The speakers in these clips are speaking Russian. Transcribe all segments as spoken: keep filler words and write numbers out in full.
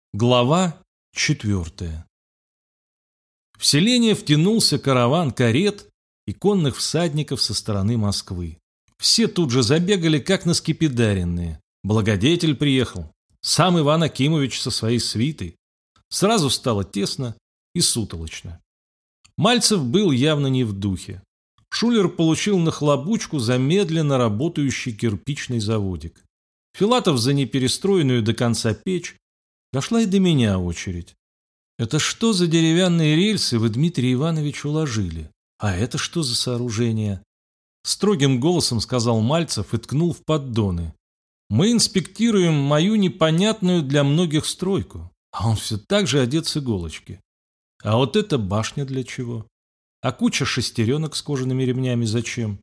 Глава четвертая. В селение втянулся караван карет и конных всадников со стороны Москвы. Все тут же забегали, как наскепидаренные. Благодетель приехал, сам Иван Акимович со своей свитой. Сразу стало тесно и сутолочно. Мальцев был явно не в духе. Шулер получил нахлобучку за медленно работающий кирпичный заводик. Филатов за неперестроенную до конца печь. Дошла и до меня очередь. Это что за деревянные рельсы вы, Дмитрий Иванович, уложили? А это что за сооружение? Строгим голосом сказал Мальцев и ткнул в поддоны. Мы инспектируем мою непонятную для многих стройку. А он все так же одет с иголочки. А вот эта башня для чего? А куча шестеренок с кожаными ремнями зачем?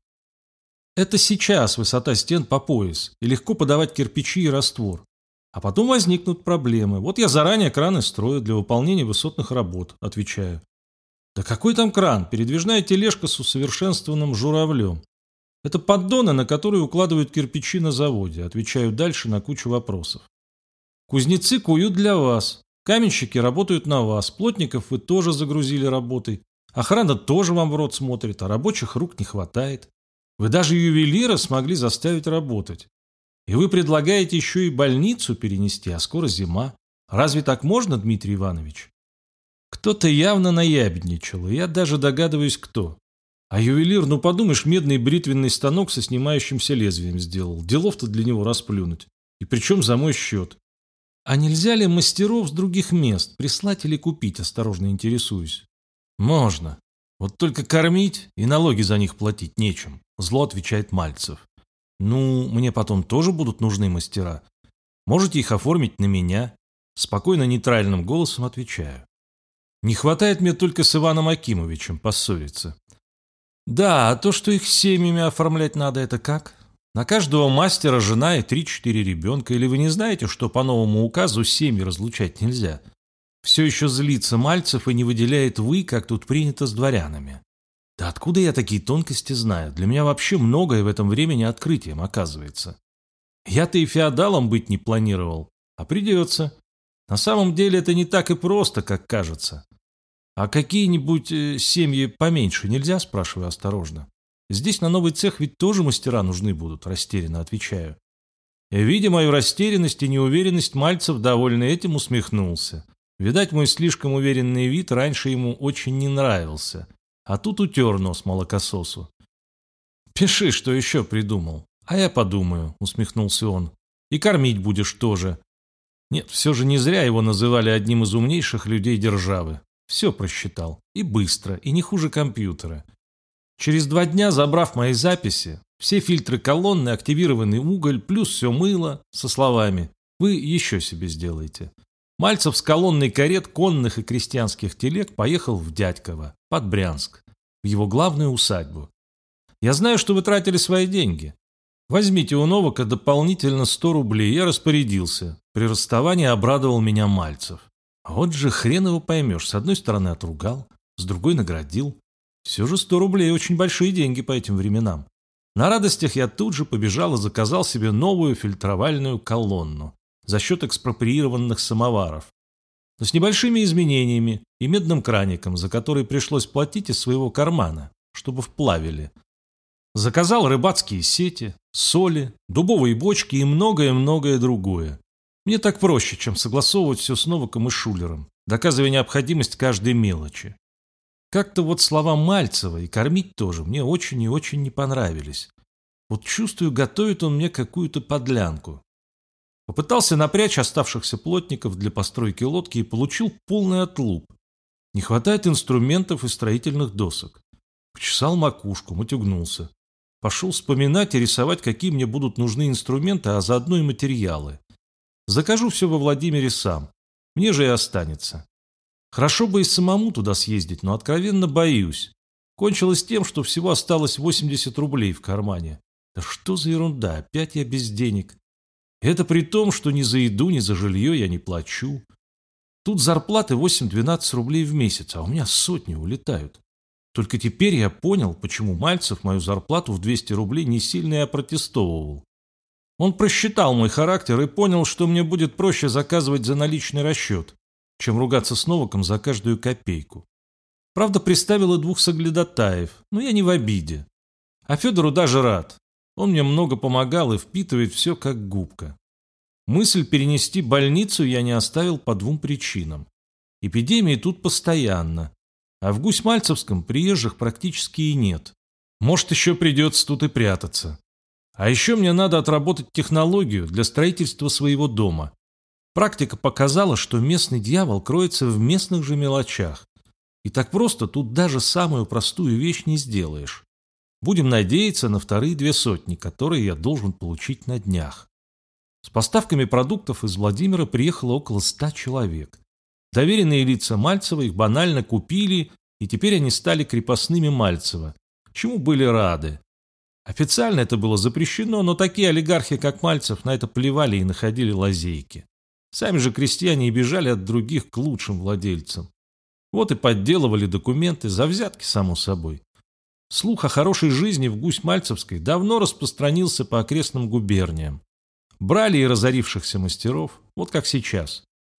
Это сейчас высота стен по пояс, и легко подавать кирпичи и раствор. А потом возникнут проблемы. Вот я заранее краны строю для выполнения высотных работ, отвечаю. Да какой там кран? Передвижная тележка с усовершенствованным журавлем. Это поддоны, на которые укладывают кирпичи на заводе, отвечаю дальше на кучу вопросов. Кузнецы куют для вас, каменщики работают на вас, плотников вы тоже загрузили работой, охрана тоже вам в рот смотрит, а рабочих рук не хватает. Вы даже ювелира смогли заставить работать. И вы предлагаете еще и больницу перенести, а скоро зима. Разве так можно, Дмитрий Иванович? Кто-то явно наябедничал, и я даже догадываюсь, кто. А ювелир, ну подумаешь, медный бритвенный станок со снимающимся лезвием сделал. Делов-то для него расплюнуть. И причем за мой счет. А нельзя ли мастеров с других мест прислать или купить, осторожно интересуюсь? Можно. Вот только кормить и налоги за них платить нечем, зло отвечает Мальцев. Ну, мне потом тоже будут нужны мастера. Можете их оформить на меня? Спокойно нейтральным голосом отвечаю. Не хватает мне только с Иваном Акимовичем поссориться. Да, а то, что их семьями оформлять надо, это как? На каждого мастера жена и три-четыре ребенка. Или вы не знаете, что по новому указу семьи разлучать нельзя? Все еще злится Мальцев и не выделяет «вы», как тут принято с дворянами. Да откуда я такие тонкости знаю? Для меня вообще многое в этом времени открытием оказывается. Я-то и феодалом быть не планировал, а придется. На самом деле это не так и просто, как кажется. А какие-нибудь э, семьи поменьше нельзя, спрашиваю осторожно. Здесь на новый цех ведь тоже мастера нужны будут, растерянно отвечаю. И, видя мою растерянность и неуверенность, Мальцев довольно этим усмехнулся. Видать, мой слишком уверенный вид раньше ему очень не нравился. А тут утер нос молокососу. «Пиши, что еще придумал. А я подумаю», — усмехнулся он. «И кормить будешь тоже». Нет, все же не зря его называли одним из умнейших людей державы. Все просчитал. И быстро, и не хуже компьютера. Через два дня, забрав мои записи, все фильтры колонны, активированный уголь, плюс все мыло, со словами «Вы еще себе сделаете». Мальцев с колонной карет, конных и крестьянских телег поехал в Дядьково, под Брянск, в его главную усадьбу. Я знаю, что вы тратили свои деньги. Возьмите у Новака дополнительно сто рублей, я распорядился. При расставании обрадовал меня Мальцев. А вот же хрен его поймешь, с одной стороны отругал, с другой наградил. Все же сто рублей очень большие деньги по этим временам. На радостях я тут же побежал и заказал себе новую фильтровальную колонну за счет экспроприированных самоваров, но с небольшими изменениями и медным краником, за который пришлось платить из своего кармана, чтобы вплавили. Заказал рыбацкие сети, соли, дубовые бочки и многое-многое другое. Мне так проще, чем согласовывать все с Новаком и Шулером, доказывая необходимость каждой мелочи. Как-то вот слова Мальцева и кормить тоже мне очень и очень не понравились. Вот чувствую, готовит он мне какую-то подлянку. Попытался напрячь оставшихся плотников для постройки лодки и получил полный отлуп. Не хватает инструментов и строительных досок. Почесал макушку, мотюгнулся. Пошел вспоминать и рисовать, какие мне будут нужны инструменты, а заодно и материалы. Закажу все во Владимире сам. Мне же и останется. Хорошо бы и самому туда съездить, но откровенно боюсь. Кончилось тем, что всего осталось восемьдесят рублей в кармане. Да что за ерунда, опять я без денег. Это при том, что ни за еду, ни за жилье я не плачу. Тут зарплаты восемь-двенадцать рублей в месяц, а у меня сотни улетают. Только теперь я понял, почему Мальцев мою зарплату в двести рублей не сильно и опротестовывал. Он просчитал мой характер и понял, что мне будет проще заказывать за наличный расчет, чем ругаться с Новаком за каждую копейку. Правда, приставил и двух соглядатаев, но я не в обиде. А Федору даже рад. Он мне много помогал и впитывает все как губка. Мысль перенести больницу я не оставил по двум причинам. Эпидемии тут постоянно, а в Гусь-Мальцевском приезжих практически и нет. Может, еще придется тут и прятаться. А еще мне надо отработать технологию для строительства своего дома. Практика показала, что местный дьявол кроется в местных же мелочах. И так просто тут даже самую простую вещь не сделаешь. Будем надеяться на вторые две сотни, которые я должен получить на днях. С поставками продуктов из Владимира приехало около ста человек. Доверенные лица Мальцева их банально купили, и теперь они стали крепостными Мальцева, чему были рады. Официально это было запрещено, но такие олигархи, как Мальцев, на это плевали и находили лазейки. Сами же крестьяне и бежали от других к лучшим владельцам. Вот и подделывали документы, за взятки, само собой. Слух о хорошей жизни в Гусь-Мальцевской давно распространился по окрестным губерниям. Брали и разорившихся мастеров, вот как сейчас.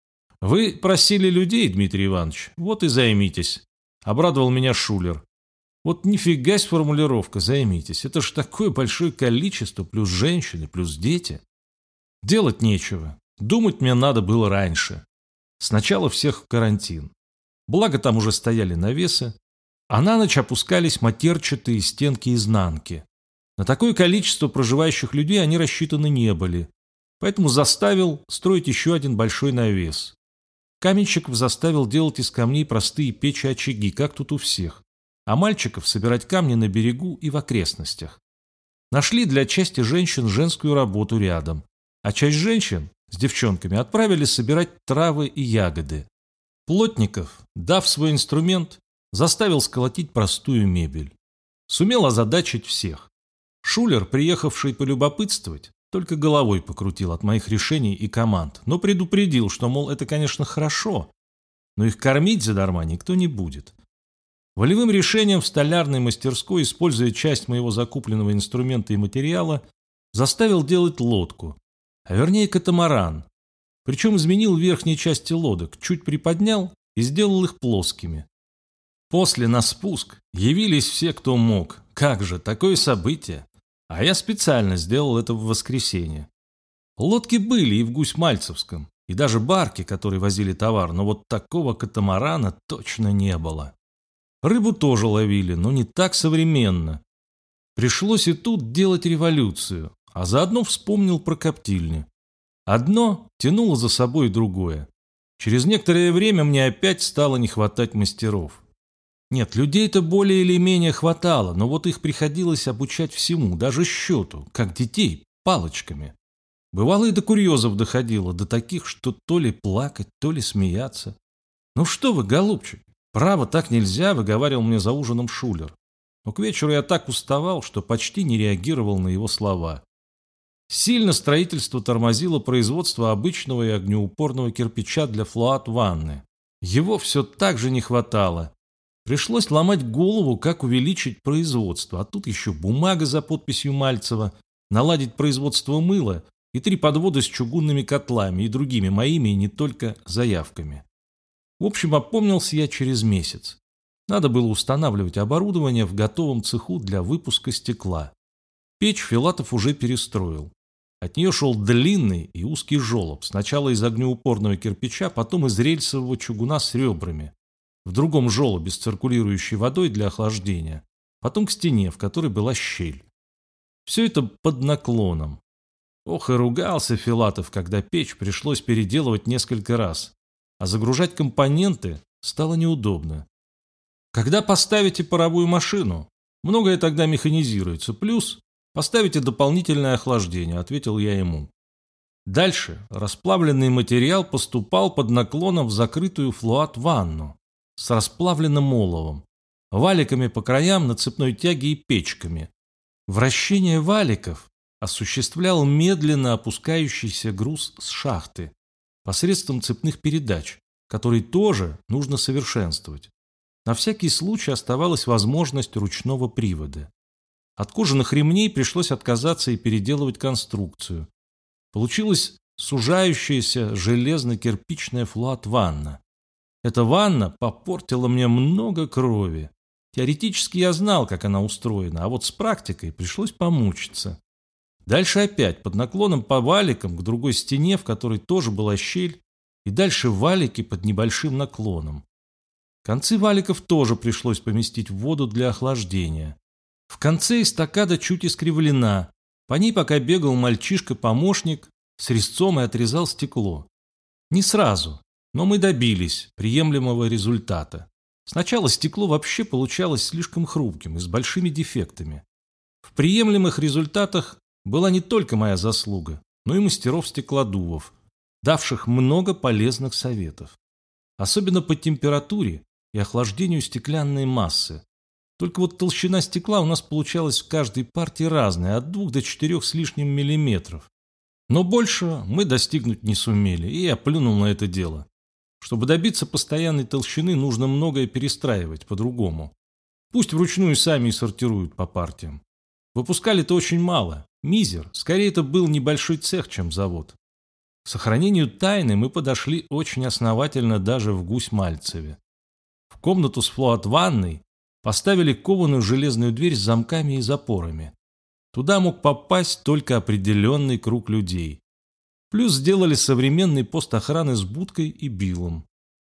«Вы просили людей, Дмитрий Иванович, вот и займитесь», — обрадовал меня Шулер. «Вот нифига с формулировка, займитесь, это ж такое большое количество, плюс женщины, плюс дети. Делать нечего, думать мне надо было раньше. Сначала всех в карантин. Благо там уже стояли навесы, а на ночь опускались матерчатые стенки изнанки. На такое количество проживающих людей они рассчитаны не были, поэтому заставил строить еще один большой навес. Каменщиков заставил делать из камней простые печи-очаги, как тут у всех, а мальчиков собирать камни на берегу и в окрестностях. Нашли для части женщин женскую работу рядом, а часть женщин с девчонками отправили собирать травы и ягоды. Плотников, дав свой инструмент, заставил сколотить простую мебель. Сумел озадачить всех. Шулер, приехавший полюбопытствовать, только головой покрутил от моих решений и команд, но предупредил, что, мол, это, конечно, хорошо, но их кормить задарма никто не будет. Волевым решением в столярной мастерской, используя часть моего закупленного инструмента и материала, заставил делать лодку, а вернее катамаран. Причем изменил верхние части лодок, чуть приподнял и сделал их плоскими. После на спуск явились все, кто мог. Как же, такое событие! А я специально сделал это в воскресенье. Лодки были и в Гусь-Мальцевском, и даже барки, которые возили товар, но вот такого катамарана точно не было. Рыбу тоже ловили, но не так современно. Пришлось и тут делать революцию, а заодно вспомнил про коптильни. Одно тянуло за собой другое. Через некоторое время мне опять стало не хватать мастеров. Нет, людей-то более или менее хватало, но вот их приходилось обучать всему, даже счету, как детей, палочками. Бывало и до курьезов доходило, до таких, что то ли плакать, то ли смеяться. «Ну что вы, голубчик, право так нельзя», — выговаривал мне за ужином Шулер. Но к вечеру я так уставал, что почти не реагировал на его слова. Сильно строительство тормозило производство обычного и огнеупорного кирпича для флуат-ванны. Его все так же не хватало. Пришлось ломать голову, как увеличить производство, а тут еще бумага за подписью Мальцева, наладить производство мыла и три подвода с чугунными котлами и другими моими, и не только заявками. В общем, опомнился я через месяц. Надо было устанавливать оборудование в готовом цеху для выпуска стекла. Печь Филатов уже перестроил. От нее шел длинный и узкий желоб, сначала из огнеупорного кирпича, потом из рельсового чугуна с ребрами. В другом желобе с циркулирующей водой для охлаждения, потом к стене, в которой была щель. Все это под наклоном. Ох, и ругался Филатов, когда печь пришлось переделывать несколько раз, а загружать компоненты стало неудобно. Когда поставите паровую машину, многое тогда механизируется, плюс поставите дополнительное охлаждение, ответил я ему. Дальше расплавленный материал поступал под наклоном в закрытую флуат-ванну с расплавленным оловом, валиками по краям на цепной тяге и печками. Вращение валиков осуществлял медленно опускающийся груз с шахты посредством цепных передач, которые тоже нужно совершенствовать. На всякий случай оставалась возможность ручного привода. От кожаных ремней пришлось отказаться и переделывать конструкцию. Получилась сужающаяся железно-кирпичная флуат-ванна. Эта ванна попортила мне много крови. Теоретически я знал, как она устроена, а вот с практикой пришлось помучиться. Дальше опять под наклоном по валикам к другой стене, в которой тоже была щель, и дальше валики под небольшим наклоном. Концы валиков тоже пришлось поместить в воду для охлаждения. В конце эстакада чуть искривлена. По ней пока бегал мальчишка-помощник с резцом и отрезал стекло. Не сразу, но мы добились приемлемого результата. Сначала стекло вообще получалось слишком хрупким и с большими дефектами. В приемлемых результатах была не только моя заслуга, но и мастеров-стеклодувов, давших много полезных советов. Особенно по температуре и охлаждению стеклянной массы. Только вот толщина стекла у нас получалась в каждой партии разная, от двух до четырех с лишним миллиметров. Но больше мы достигнуть не сумели, и я плюнул на это дело. Чтобы добиться постоянной толщины, нужно многое перестраивать по-другому. Пусть вручную сами и сортируют по партиям. Выпускали-то очень мало, мизер, скорее это был небольшой цех, чем завод. К сохранению тайны мы подошли очень основательно даже в Гусь-Мальцеве. В комнату с флуат-ванной поставили кованую железную дверь с замками и запорами. Туда мог попасть только определенный круг людей. Плюс сделали современный пост охраны с будкой и билом.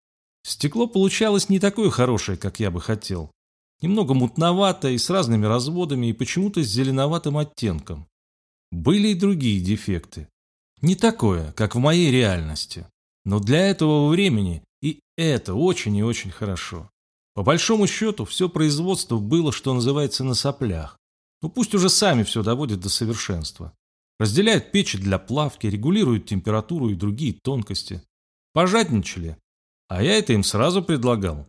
Стекло получалось не такое хорошее, как я бы хотел. Немного мутноватое и с разными разводами, и почему-то с зеленоватым оттенком. Были и другие дефекты. Не такое, как в моей реальности. Но для этого времени и это очень и очень хорошо. По большому счету, все производство было, что называется, на соплях. Ну пусть уже сами все доводят до совершенства. Разделяют печи для плавки, регулируют температуру и другие тонкости. Пожадничали. А я это им сразу предлагал.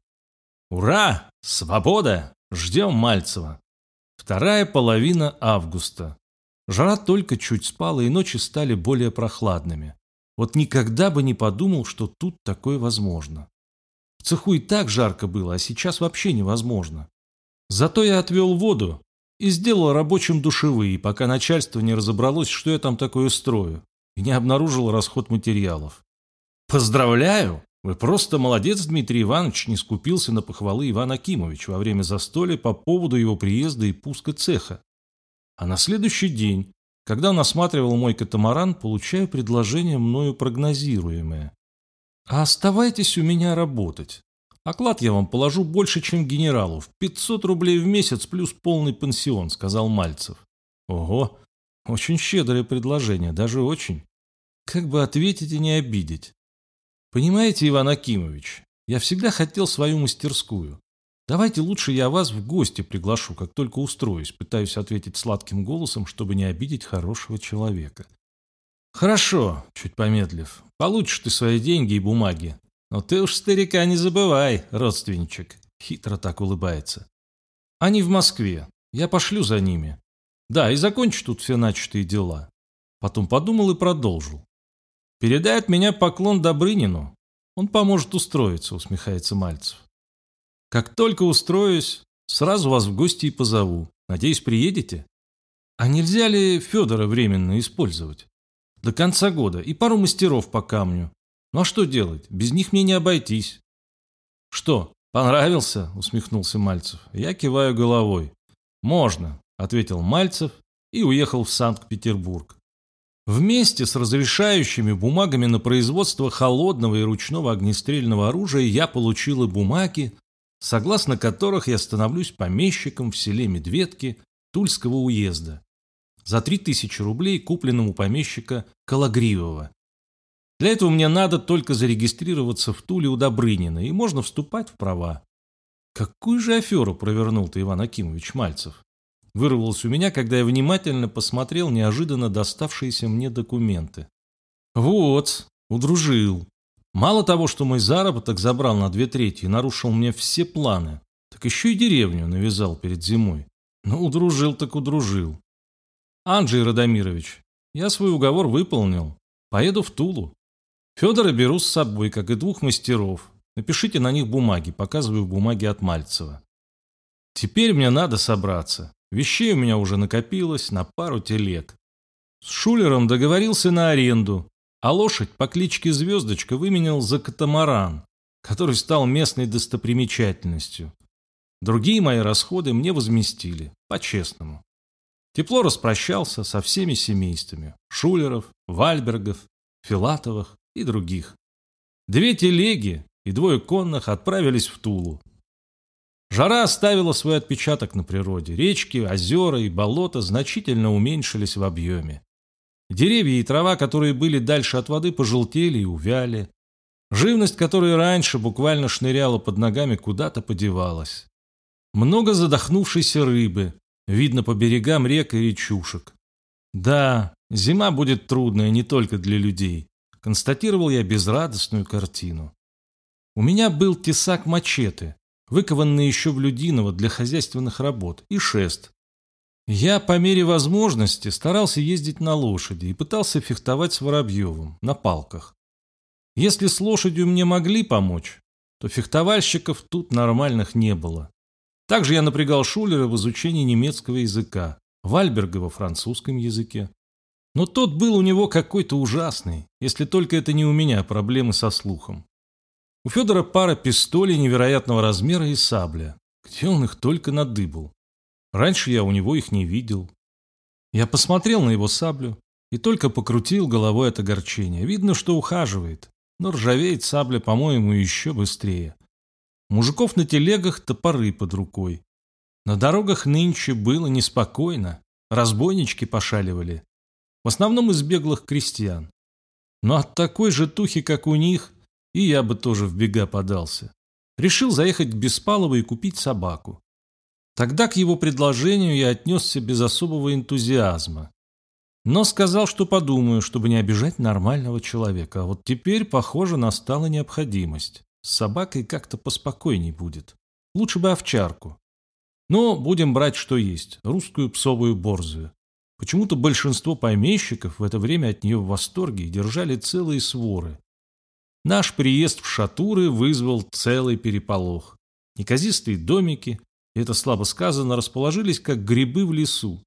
Ура! Свобода! Ждем Мальцева. Вторая половина августа. Жара только чуть спала, и ночи стали более прохладными. Вот никогда бы не подумал, что тут такое возможно. В цеху и так жарко было, а сейчас вообще невозможно. Зато я отвел воду и сделал рабочим душевые, пока начальство не разобралось, что я там такое строю, и не обнаружило расход материалов. Поздравляю! Вы просто молодец, Дмитрий Иванович, не скупился на похвалы Иван Акимович во время застолья по поводу его приезда и пуска цеха. А на следующий день, когда он осматривал мой катамаран, получаю предложение мною прогнозируемое. А оставайтесь у меня работать. Оклад я вам положу больше, чем генералу, в пятьсот рублей в месяц плюс полный пансион, сказал Мальцев. Ого, очень щедрое предложение, даже очень. Как бы ответить и не обидеть. Понимаете, Иван Акимович, я всегда хотел свою мастерскую. Давайте лучше я вас в гости приглашу, как только устроюсь, пытаюсь ответить сладким голосом, чтобы не обидеть хорошего человека. Хорошо, чуть помедлив, получишь ты свои деньги и бумаги. Но ты уж старика не забывай, родственничек, хитро так улыбается. Они в Москве, я пошлю за ними. Да, и закончу тут все начатые дела. Потом подумал и продолжил. Передай от меня поклон Добрынину. Он поможет устроиться, усмехается Мальцев. Как только устроюсь, сразу вас в гости и позову. Надеюсь, приедете? А нельзя ли Федора временно использовать? До конца года и пару мастеров по камню. Ну а что делать? Без них мне не обойтись. Что, понравился? Усмехнулся Мальцев. Я киваю головой. Можно, ответил Мальцев и уехал в Санкт-Петербург. Вместе с разрешающими бумагами на производство холодного и ручного огнестрельного оружия я получил и бумаги, согласно которых я становлюсь помещиком в селе Медведки Тульского уезда за три тысячи рублей, купленным у помещика Кологривого. Для этого мне надо только зарегистрироваться в Туле у Добрынина, и можно вступать в права. Какую же аферу провернул ты, Иван Акимович Мальцев? Вырвалось у меня, когда я внимательно посмотрел неожиданно доставшиеся мне документы. Вот, удружил. Мало того, что мой заработок забрал на две трети и нарушил мне все планы, так еще и деревню навязал перед зимой. Ну, удружил так удружил. Анджей Радомирович, я свой уговор выполнил. Поеду в Тулу. Федора беру с собой, как и двух мастеров. Напишите на них бумаги, показываю бумаги от Мальцева. Теперь мне надо собраться. Вещей у меня уже накопилось на пару телег. С Шулером договорился на аренду, а лошадь по кличке Звездочка выменял за катамаран, который стал местной достопримечательностью. Другие мои расходы мне возместили, по-честному. Тепло распрощался со всеми семействами – Шулеров, Вальбергов, Филатовых и других. Две телеги и двое конных отправились в Тулу. Жара оставила свой отпечаток на природе. Речки, озера и болота значительно уменьшились в объеме. Деревья и трава, которые были дальше от воды, пожелтели и увяли. Живность, которая раньше буквально шныряла под ногами, куда-то подевалась. Много задохнувшейся рыбы, видно по берегам рек и речушек. Да, зима будет трудная не только для людей, констатировал я безрадостную картину. У меня был тесак-мачете, выкованный еще в Людиново для хозяйственных работ, и шест. Я по мере возможности старался ездить на лошади и пытался фехтовать с Воробьевым на палках. Если с лошадью мне могли помочь, то фехтовальщиков тут нормальных не было. Также я напрягал Шулера в изучении немецкого языка, Вальберга во французском языке. Но тот был у него какой-то ужасный, если только это не у меня проблемы со слухом. У Федора пара пистолей невероятного размера и сабля. Где он их только надыбал? Раньше я у него их не видел. Я посмотрел на его саблю и только покрутил головой от огорчения. Видно, что ухаживает, но ржавеет сабля, по-моему, еще быстрее. У мужиков на телегах топоры под рукой. На дорогах нынче было неспокойно. Разбойнички пошаливали. В основном из беглых крестьян. Но от такой же тухи, как у них, и я бы тоже в бега подался. Решил заехать к Беспалову и купить собаку. Тогда к его предложению я отнесся без особого энтузиазма. Но сказал, что подумаю, чтобы не обижать нормального человека. А вот теперь, похоже, настала необходимость. С собакой как-то поспокойней будет. Лучше бы овчарку. Но будем брать, что есть. Русскую псовую борзую. Почему-то большинство помещиков в это время от нее в восторге и держали целые своры. Наш приезд в Шатуры вызвал целый переполох. Неказистые домики, и это слабо сказано, расположились как грибы в лесу.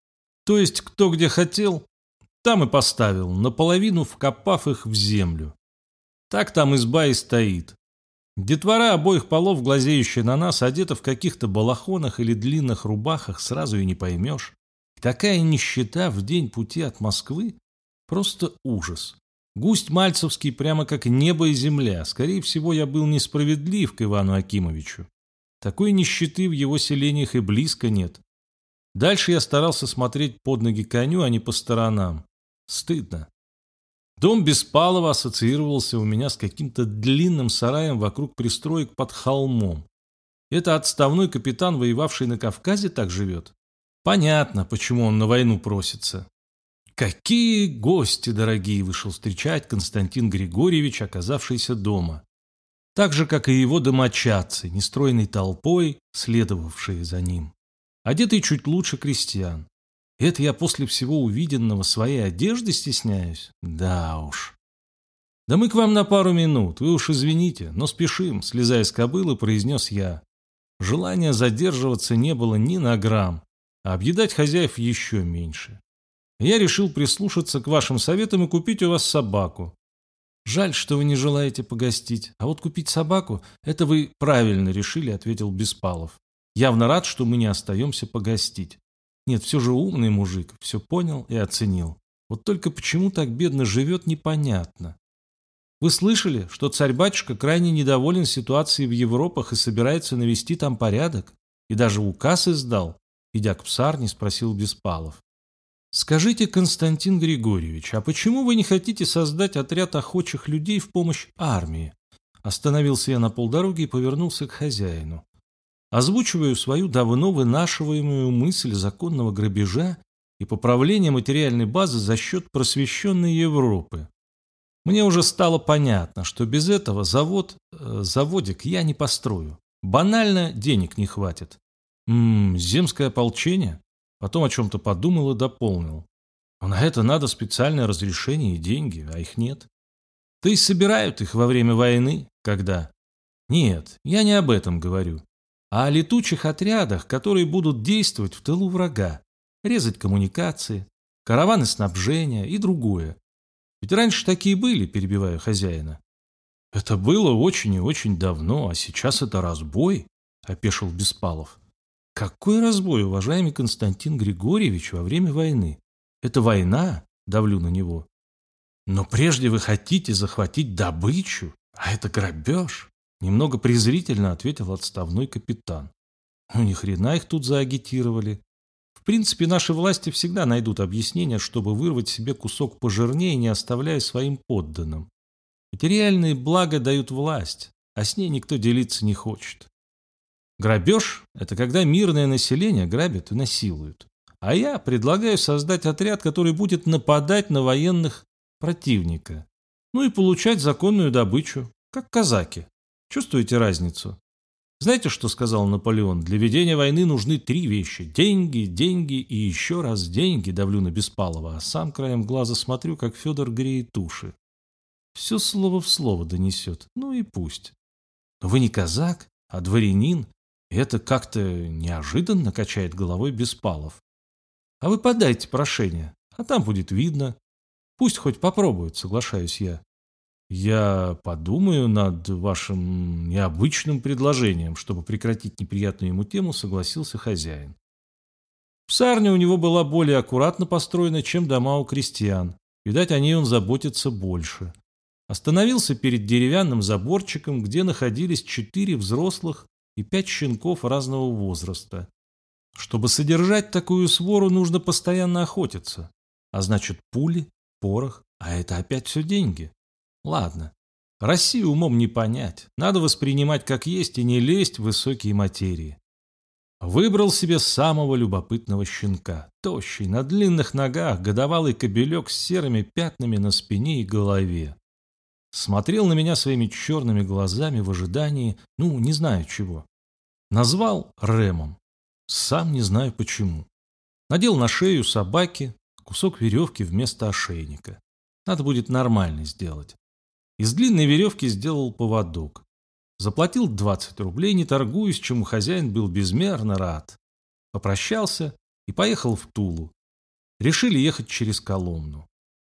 То есть кто где хотел, там и поставил, наполовину вкопав их в землю. Так там изба и стоит. Детвора обоих полов, глазеющая на нас, одета в каких-то балахонах или длинных рубахах, сразу и не поймешь. И такая нищета в день пути от Москвы – просто ужас. Густь Мальцевский прямо как небо и земля. Скорее всего, я был несправедлив к Ивану Акимовичу. Такой нищеты в его селениях и близко нет. Дальше я старался смотреть под ноги коню, а не по сторонам. Стыдно. Дом Беспалова ассоциировался у меня с каким-то длинным сараем вокруг пристроек под холмом. Это отставной капитан, воевавший на Кавказе, так живет? Понятно, почему он на войну просится. Какие гости дорогие вышел встречать Константин Григорьевич, оказавшийся дома. Так же, как и его домочадцы, нестройной толпой, следовавшие за ним. Одетый чуть лучше крестьян. Это я после всего увиденного своей одежды стесняюсь? Да уж. Да мы к вам на пару минут, вы уж извините, но спешим, слезая с кобылы, произнес я. Желания задерживаться не было ни на грамм, а объедать хозяев еще меньше. Я решил прислушаться к вашим советам и купить у вас собаку. Жаль, что вы не желаете погостить, а вот купить собаку – это вы правильно решили, ответил Беспалов. Явно рад, что мы не остаемся погостить. Нет, все же умный мужик, все понял и оценил. Вот только почему так бедно живет, непонятно. Вы слышали, что царь-батюшка крайне недоволен ситуацией в Европах и собирается навести там порядок? И даже указ издал, идя к псарне, спросил Беспалов. Скажите, Константин Григорьевич, а почему вы не хотите создать отряд охочих людей в помощь армии? Остановился я на полдороги и повернулся к хозяину. Озвучиваю свою давно вынашиваемую мысль законного грабежа и поправления материальной базы за счет просвещенной Европы. Мне уже стало понятно, что без этого завод, э, заводик я не построю. Банально денег не хватит. Ммм, земское ополчение? Потом о чем-то подумал и дополнил. Но на это надо специальное разрешение и деньги, а их нет. Да и собирают их во время войны, когда... Нет, я не об этом говорю. а о летучих отрядах, которые будут действовать в тылу врага, резать коммуникации, караваны снабжения и другое. Ведь раньше такие были, перебиваю хозяина. Это было очень и очень давно, а сейчас это разбой, опешил Беспалов. Какой разбой, уважаемый Константин Григорьевич, во время войны? Это война, давлю на него. Но прежде вы хотите захватить добычу, а это грабеж, немного презрительно ответил отставной капитан. Ну, ни хрена их тут заагитировали. В принципе, наши власти всегда найдут объяснение, чтобы вырвать себе кусок пожирнее, не оставляя своим подданным. Материальные блага дают власть, а с ней никто делиться не хочет. Грабеж – это когда мирное население грабят и насилуют. А я предлагаю создать отряд, который будет нападать на военных противника. Ну и получать законную добычу, как казаки. Чувствуете разницу? Знаете, что сказал Наполеон? Для ведения войны нужны три вещи. Деньги, деньги и еще раз деньги, давлю на Беспалова, а сам краем глаза смотрю, как Федор греет уши. Все слово в слово донесет. Ну и пусть. Но вы не казак, а дворянин. И это как-то неожиданно качает головой Беспалов. А вы подайте прошение, а там будет видно. Пусть хоть попробуют, соглашаюсь я. Я подумаю над вашим необычным предложением, чтобы прекратить неприятную ему тему, согласился хозяин. Псарня у него была более аккуратно построена, чем дома у крестьян. Видать, о ней он заботится больше. Остановился перед деревянным заборчиком, где находились четыре взрослых и пять щенков разного возраста. Чтобы содержать такую свору, нужно постоянно охотиться. А значит, пули, порох, а это опять все деньги. Ладно, Россию умом не понять. Надо воспринимать как есть и не лезть в высокие материи. Выбрал себе самого любопытного щенка. Тощий, на длинных ногах, годовалый кобелек с серыми пятнами на спине и голове. Смотрел на меня своими черными глазами в ожидании, ну, не знаю чего. Назвал Рэмом. Сам не знаю почему. Надел на шею собаки кусок веревки вместо ошейника. Надо будет нормально сделать. Из длинной веревки сделал поводок. Заплатил двадцать рублей, не торгуясь, чему хозяин был безмерно рад. Попрощался и поехал в Тулу. Решили ехать через Коломну.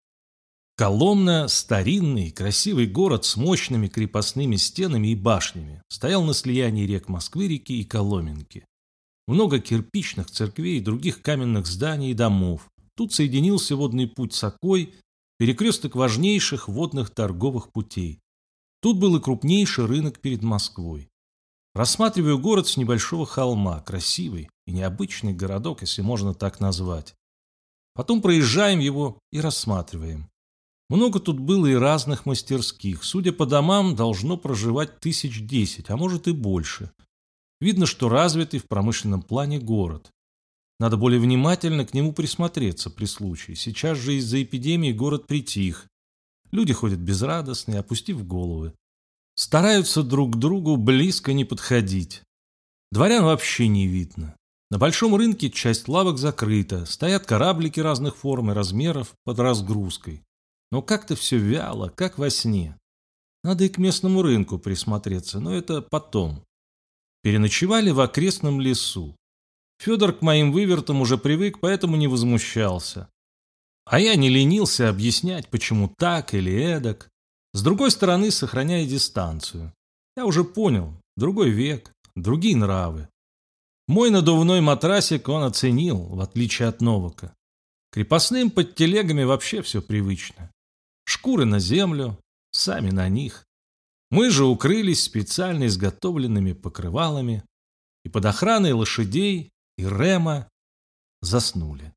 Коломна – старинный, красивый город с мощными крепостными стенами и башнями. Стоял на слиянии рек Москвы-реки и Коломенки. Много кирпичных церквей и других каменных зданий и домов. Тут соединился водный путь с Окой, перекресток важнейших водных торговых путей. Тут был и крупнейший рынок перед Москвой. Рассматриваю город с небольшого холма, красивый и необычный городок, если можно так назвать. Потом проезжаем его и рассматриваем. Много тут было и разных мастерских. Судя по домам, должно проживать тысяч десять, а может и больше. Видно, что развитый в промышленном плане город. Надо более внимательно к нему присмотреться при случае. Сейчас же из-за эпидемии город притих. Люди ходят безрадостные, опустив головы. Стараются друг к другу близко не подходить. Дворян вообще не видно. На большом рынке часть лавок закрыта. Стоят кораблики разных форм и размеров под разгрузкой. Но как-то все вяло, как во сне. Надо и к местному рынку присмотреться, но это потом. Переночевали в окрестном лесу. Федор к моим вывертам уже привык, поэтому не возмущался. А я не ленился объяснять, почему так или эдак. С другой стороны, сохраняя дистанцию. Я уже понял, другой век, другие нравы. Мой надувной матрасик он оценил, в отличие от Новака. Крепостным под телегами вообще все привычно. Шкуры на землю, сами на них. Мы же укрылись специально изготовленными покрывалами и под охраной лошадей и Рэма заснули.